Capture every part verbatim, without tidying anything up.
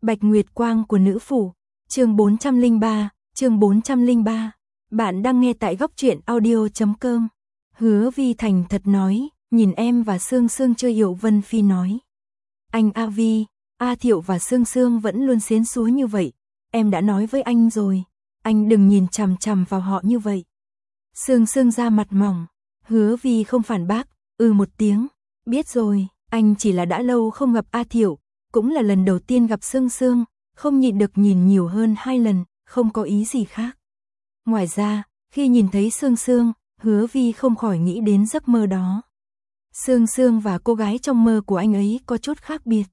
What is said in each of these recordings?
Bạch Nguyệt Quang của nữ phủ, chương bốn trăm lẻ ba, chương bốn trăm lẻ ba. Bạn đang nghe tại góc truyện audio chấm com. Hứa Vi thành thật nói, nhìn em và Sương Sương chơi Yểu Vân Phi nói. Anh A Vi, A Thiệu và Sương Sương vẫn luôn xến xúa như vậy, em đã nói với anh rồi, anh đừng nhìn chằm chằm vào họ như vậy. Sương Sương ra mặt mỏng, Hứa Vi không phản bác, ừ một tiếng, biết rồi, anh chỉ là đã lâu không gặp A Thiệu, cũng là lần đầu tiên gặp Sương Sương, không nhịn được nhìn nhiều hơn hai lần, không có ý gì khác. Ngoài ra, khi nhìn thấy Sương Sương, Hứa Vi không khỏi nghĩ đến giấc mơ đó. Sương Sương và cô gái trong mơ của anh ấy có chút khác biệt.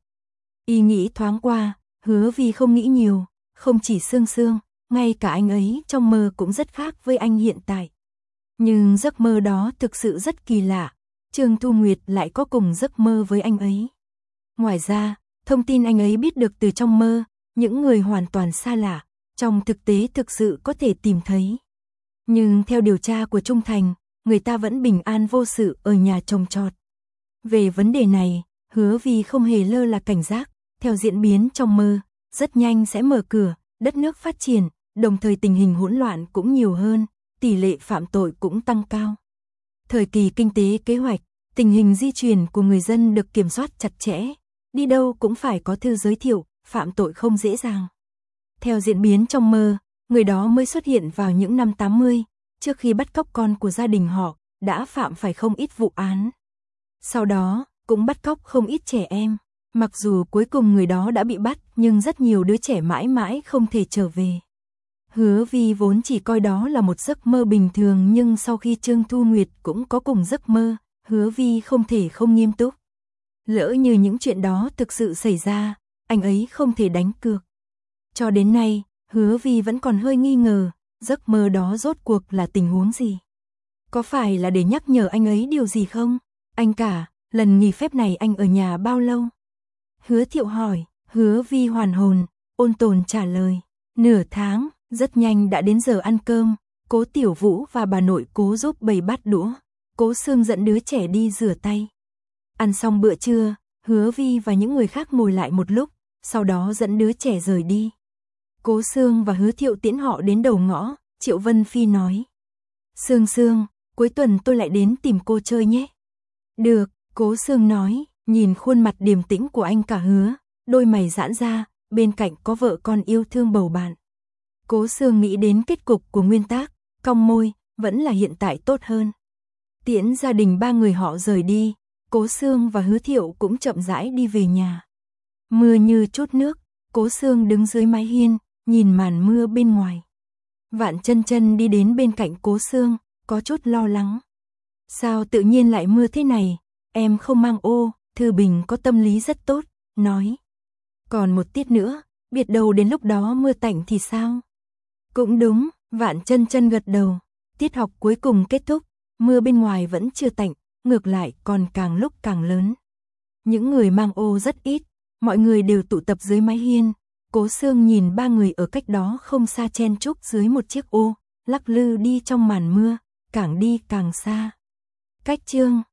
Ý nghĩ thoáng qua, Hứa Vi không nghĩ nhiều, không chỉ Sương Sương, ngay cả anh ấy trong mơ cũng rất khác với anh hiện tại. Nhưng giấc mơ đó thực sự rất kỳ lạ, Trương Thu Nguyệt lại có cùng giấc mơ với anh ấy. Ngoài ra, thông tin anh ấy biết được từ trong mơ, những người hoàn toàn xa lạ, trong thực tế thực sự có thể tìm thấy. Nhưng theo điều tra của Trung Thành, người ta vẫn bình an vô sự ở nhà trồng trọt. Về vấn đề này, Hứa Vi không hề lơ là cảnh giác, theo diễn biến trong mơ, rất nhanh sẽ mở cửa, đất nước phát triển, đồng thời tình hình hỗn loạn cũng nhiều hơn, tỷ lệ phạm tội cũng tăng cao. Thời kỳ kinh tế kế hoạch, tình hình di chuyển của người dân được kiểm soát chặt chẽ, đi đâu cũng phải có thư giới thiệu, phạm tội không dễ dàng. Theo diễn biến trong mơ, người đó mới xuất hiện vào những năm tám mươi, trước khi bắt cóc con của gia đình họ, đã phạm phải không ít vụ án. Sau đó, cũng bắt cóc không ít trẻ em, mặc dù cuối cùng người đó đã bị bắt, nhưng rất nhiều đứa trẻ mãi mãi không thể trở về. Hứa Vi vốn chỉ coi đó là một giấc mơ bình thường, nhưng sau khi Trương Thu Nguyệt cũng có cùng giấc mơ, Hứa Vi không thể không nghiêm túc. Lỡ như những chuyện đó thực sự xảy ra, anh ấy không thể đánh cược. Cho đến nay, Hứa Vi vẫn còn hơi nghi ngờ, giấc mơ đó rốt cuộc là tình huống gì? Có phải là để nhắc nhở anh ấy điều gì không? Anh cả, lần nghỉ phép này anh ở nhà bao lâu? Hứa Thiệu hỏi, Hứa Vi hoàn hồn, ôn tồn trả lời, nửa tháng, rất nhanh đã đến giờ ăn cơm, Cố Tiểu Vũ và bà nội Cố giúp bày bát đũa, Cố Sương dẫn đứa trẻ đi rửa tay. Ăn xong bữa trưa, Hứa Vi và những người khác ngồi lại một lúc, sau đó dẫn đứa trẻ rời đi. Cố Sương và Hứa Thiệu tiễn họ đến đầu ngõ, Triệu Vân Phi nói. Sương Sương, cuối tuần tôi lại đến tìm cô chơi nhé. Được, Cố Sương nói, nhìn khuôn mặt điềm tĩnh của anh cả Hứa, đôi mày giãn ra, bên cạnh có vợ con yêu thương bầu bạn. Cố Sương nghĩ đến kết cục của Nguyên Tác, cong môi, vẫn là hiện tại tốt hơn. Tiễn gia đình ba người họ rời đi, Cố Sương và Hứa Thiệu cũng chậm rãi đi về nhà. Mưa như chút nước, Cố Sương đứng dưới mái hiên, nhìn màn mưa bên ngoài. Vạn Chân Chân đi đến bên cạnh Cố Sương, có chút lo lắng. Sao tự nhiên lại mưa thế này, em không mang ô, Thư Bình có tâm lý rất tốt, nói. Còn một tiết nữa, biết đâu đến lúc đó mưa tạnh thì sao? Cũng đúng, Vạn Chân Chân gật đầu, tiết học cuối cùng kết thúc, mưa bên ngoài vẫn chưa tạnh, ngược lại còn càng lúc càng lớn. Những người mang ô rất ít, mọi người đều tụ tập dưới mái hiên. Cố Sương nhìn ba người ở cách đó không xa chen chúc dưới một chiếc ô, lắc lư đi trong màn mưa, càng đi càng xa. Cách chương